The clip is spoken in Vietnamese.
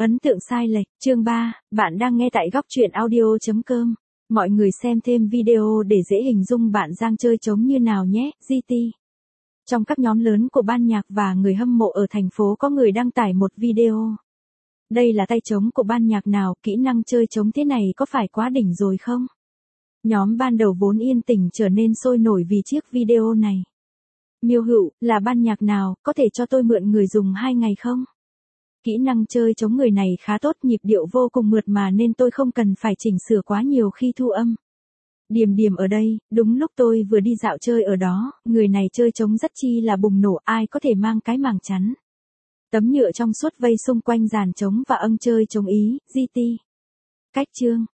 Ấn tượng sai lệch, chương 3, bạn đang nghe tại góc truyện audio.com. Mọi người xem thêm video để dễ hình dung bạn Giang chơi trống như nào nhé, GT. Trong các nhóm lớn của ban nhạc và người hâm mộ ở thành phố có người đăng tải một video. Đây là tay trống của ban nhạc nào, kỹ năng chơi trống thế này có phải quá đỉnh rồi không? Nhóm ban đầu vốn yên tĩnh trở nên sôi nổi vì chiếc video này. Miêu Hữu, là ban nhạc nào, có thể cho tôi mượn người dùng 2 ngày không? Kỹ năng chơi trống người này khá tốt, nhịp điệu vô cùng mượt mà nên tôi không cần phải chỉnh sửa quá nhiều khi thu âm. Điểm ở đây, đúng lúc tôi vừa đi dạo chơi ở đó, người này chơi trống rất chi là bùng nổ, ai có thể mang cái màng chắn. Tấm nhựa trong suốt vây xung quanh dàn trống và chơi trống Ý, GT. Cách chương,